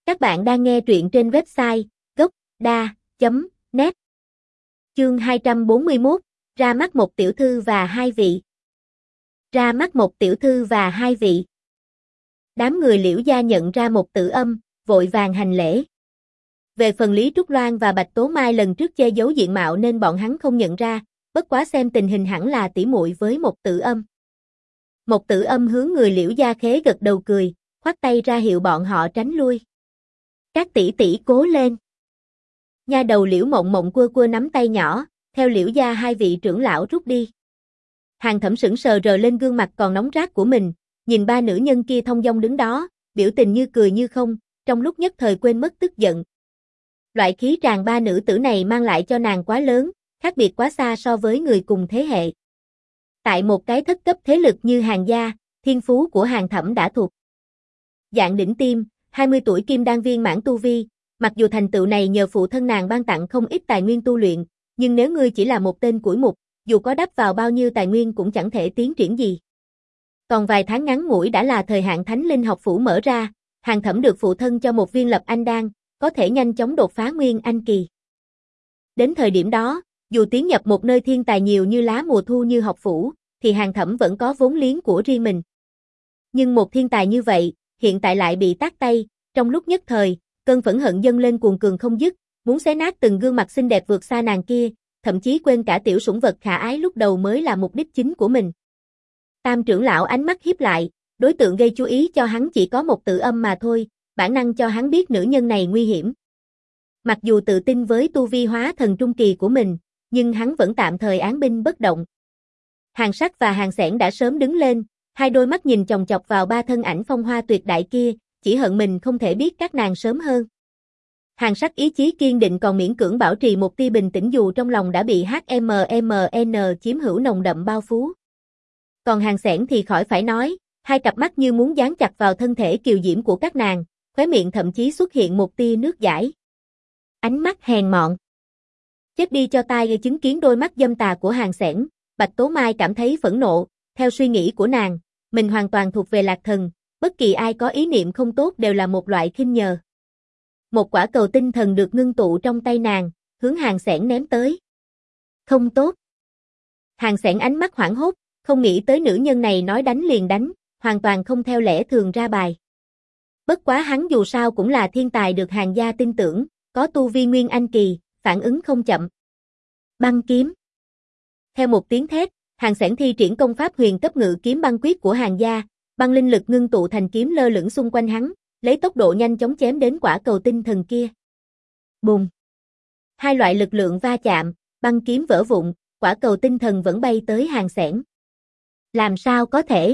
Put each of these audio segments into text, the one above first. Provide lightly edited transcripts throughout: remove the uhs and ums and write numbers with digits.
Các bạn đang nghe truyện trên website gocda.net. Chương 241, ra mắt một tiểu thư và hai vị. Ra mắt một tiểu thư và hai vị. Đám người Liễu gia nhận ra một Tử Âm, vội vàng hành lễ. Về phần Lý Trúc Loan và Bạch Tố Mai lần trước che giấu diện mạo nên bọn hắn không nhận ra, bất quá xem tình hình hẳn là tỷ muội với một Tử Âm. Một Tử Âm hướng người Liễu gia khế gật đầu cười, khoát tay ra hiệu bọn họ tránh lui. Các tỷ tỷ cố lên. Nha đầu Liễu Mộng Mộng cua nắm tay nhỏ, theo Liễu gia hai vị trưởng lão rút đi. Hàng Thẩm sững sờ rờ lên gương mặt còn nóng rát của mình, nhìn ba nữ nhân kia thong dong đứng đó, biểu tình như cười như không, trong lúc nhất thời quên mất tức giận. Loại khí tràng ba nữ tử này mang lại cho nàng quá lớn, khác biệt quá xa so với người cùng thế hệ. Tại một cái thất cấp thế lực như Hàng gia, thiên phú của Hàng Thẩm đã thuộc dạng đỉnh tiêm, 20 tuổi kim đan viên mãn tu vi, mặc dù thành tựu này nhờ phụ thân nàng ban tặng không ít tài nguyên tu luyện, nhưng nếu ngươi chỉ là một tên củi mục, dù có đắp vào bao nhiêu tài nguyên cũng chẳng thể tiến triển gì. Còn vài tháng ngắn ngủi đã là thời hạn Thánh Linh học phủ mở ra, Hàng Thẩm được phụ thân cho một viên lập anh đan, có thể nhanh chóng đột phá nguyên anh kỳ. Đến thời điểm đó, dù tiến nhập một nơi thiên tài nhiều như lá mùa thu như học phủ, thì Hàng Thẩm vẫn có vốn liếng của riêng mình. Nhưng một thiên tài như vậy, hiện tại lại bị tát tay, trong lúc nhất thời, cơn phẫn hận dâng lên cuồn cường không dứt, muốn xé nát từng gương mặt xinh đẹp vượt xa nàng kia, thậm chí quên cả tiểu sủng vật khả ái lúc đầu mới là mục đích chính của mình. Tam trưởng lão ánh mắt híp lại, đối tượng gây chú ý cho hắn chỉ có một Tử Âm mà thôi, bản năng cho hắn biết nữ nhân này nguy hiểm. Mặc dù tự tin với tu vi hóa thần trung kỳ của mình, nhưng hắn vẫn tạm thời án binh bất động. Hàng Sắc và Hàng Xẻn đã sớm đứng lên, hai đôi mắt nhìn chòng chọc vào ba thân ảnh phong hoa tuyệt đại kia, chỉ hận mình không thể biết các nàng sớm hơn. Hàng Sắc ý chí kiên định còn miễn cưỡng bảo trì một tia bình tĩnh dù trong lòng đã bị HMMN chiếm hữu nồng đậm bao phủ. Còn Hàng Xẻn thì khỏi phải nói, hai cặp mắt như muốn dán chặt vào thân thể kiều diễm của các nàng, khóe miệng thậm chí xuất hiện một tia nước dãi. Ánh mắt hèn mọn. Chết đi cho tai chứng kiến đôi mắt dâm tà của Hàng Xẻn, Bạch Tố Mai cảm thấy phẫn nộ, theo suy nghĩ của nàng, mình hoàn toàn thuộc về Lạc Thần, bất kỳ ai có ý niệm không tốt đều là một loại khinh nhờ. Một quả cầu tinh thần được ngưng tụ trong tay nàng, hướng Hàng Xẻn ném tới. Không tốt. Hàng Xẻn ánh mắt hoảng hốt, không nghĩ tới nữ nhân này nói đánh liền đánh, hoàn toàn không theo lẽ thường ra bài. Bất quá hắn dù sao cũng là thiên tài được Hàng gia tin tưởng, có tu vi nguyên anh kỳ, phản ứng không chậm. Băng kiếm. Theo một tiếng thét, Hàng Xẻn thi triển công pháp huyền cấp ngự kiếm băng quyết của Hàng gia, băng linh lực ngưng tụ thành kiếm lơ lửng xung quanh hắn, lấy tốc độ nhanh chóng chém đến quả cầu tinh thần kia. Bùng! Hai loại lực lượng va chạm, băng kiếm vỡ vụn, quả cầu tinh thần vẫn bay tới Hàng Xẻn. Làm sao có thể?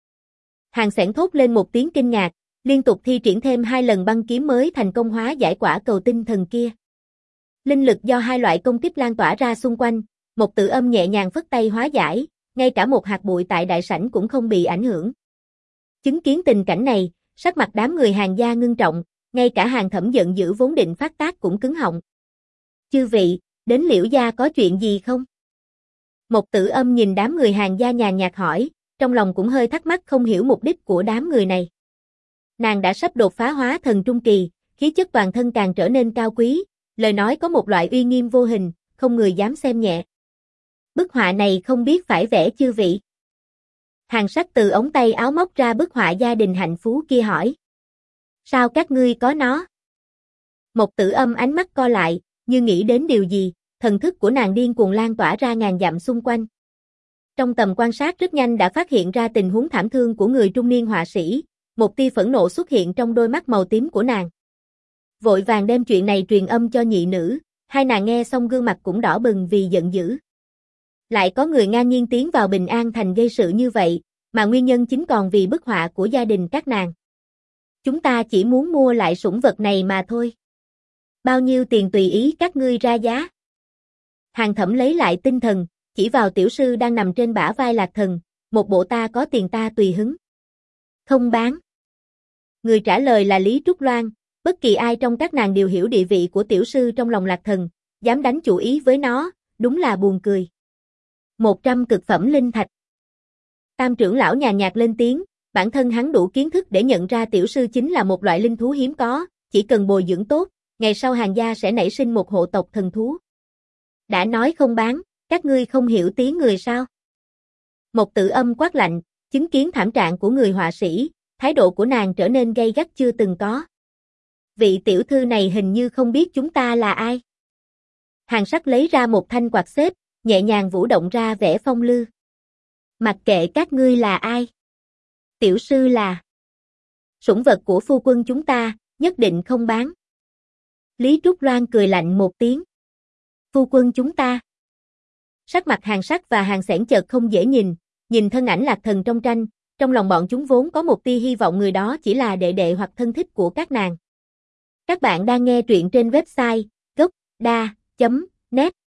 Hàng Xẻn thốt lên một tiếng kinh ngạc, liên tục thi triển thêm 2 lần băng kiếm mới thành công hóa giải quả cầu tinh thần kia. Linh lực do hai loại công kích lan tỏa ra xung quanh, một Tử Âm nhẹ nhàng phất tay hóa giải, ngay cả một hạt bụi tại đại sảnh cũng không bị ảnh hưởng. Chứng kiến tình cảnh này, sắc mặt đám người Hàng gia ngưng trọng, ngay cả Hàng Thẩm giận dữ vốn định phát tác cũng cứng họng. Chư vị, đến Liễu gia có chuyện gì không? Một Tử Âm nhìn đám người Hàng gia nhàn nhạt hỏi, trong lòng cũng hơi thắc mắc không hiểu mục đích của đám người này. Nàng đã sắp đột phá hóa thần trung kỳ, khí chất toàn thân càng trở nên cao quý, lời nói có một loại uy nghiêm vô hình, không người dám xem nhẹ. Bức họa này không biết phải vẽ chư vị? Hàng Sắc từ ống tay áo móc ra bức họa gia đình hạnh phú kia hỏi. Sao các ngươi có nó? Một Tử Âm ánh mắt co lại, như nghĩ đến điều gì, thần thức của nàng điên cuồng lan tỏa ra ngàn dặm xung quanh. Trong tầm quan sát rất nhanh đã phát hiện ra tình huống thảm thương của người trung niên họa sĩ, một tia phẫn nộ xuất hiện trong đôi mắt màu tím của nàng. Vội vàng đem chuyện này truyền âm cho nhị nữ, hai nàng nghe xong gương mặt cũng đỏ bừng vì giận dữ. Lại có người ngang nhiên tiến vào Bình An thành gây sự như vậy, mà nguyên nhân chính còn vì bức họa của gia đình các nàng. Chúng ta chỉ muốn mua lại sủng vật này mà thôi. Bao nhiêu tiền tùy ý các ngươi ra giá. Hàng Thẩm lấy lại tinh thần, chỉ vào tiểu sư đang nằm trên bả vai Lạc Thần, một bộ ta có tiền ta tùy hứng. Không bán. Người trả lời là Lý Trúc Loan, bất kỳ ai trong các nàng đều hiểu địa vị của tiểu sư trong lòng Lạc Thần, dám đánh chủ ý với nó, đúng là buồn cười. 100 cực phẩm linh thạch. Tam trưởng lão nhàn nhạt lên tiếng, bản thân hắn đủ kiến thức để nhận ra tiểu sư chính là một loại linh thú hiếm có, chỉ cần bồi dưỡng tốt, ngày sau Hàn gia sẽ nảy sinh một hộ tộc thần thú. Đã nói không bán, các ngươi không hiểu tiếng người sao? Một Tử Âm quát lạnh, chứng kiến thảm trạng của người họa sĩ, thái độ của nàng trở nên gay gắt chưa từng có. Vị tiểu thư này hình như không biết chúng ta là ai. Hàn Sắc lấy ra một thanh quạt xếp, nhẹ nhàng vũ động ra vẻ phong lưu. Mặc kệ các ngươi là ai. Tiểu sư là sủng vật của phu quân chúng ta, nhất định không bán. Lý Trúc Loan cười lạnh một tiếng. Phu quân chúng ta. Sắc mặt Hàn Sắc và Hàn Sẻn chợt không dễ nhìn thân ảnh Lạc Thần trong tranh, trong lòng bọn chúng vốn có một tia hy vọng người đó chỉ là đệ đệ hoặc thân thích của các nàng. Các bạn đang nghe truyện trên website gocda.net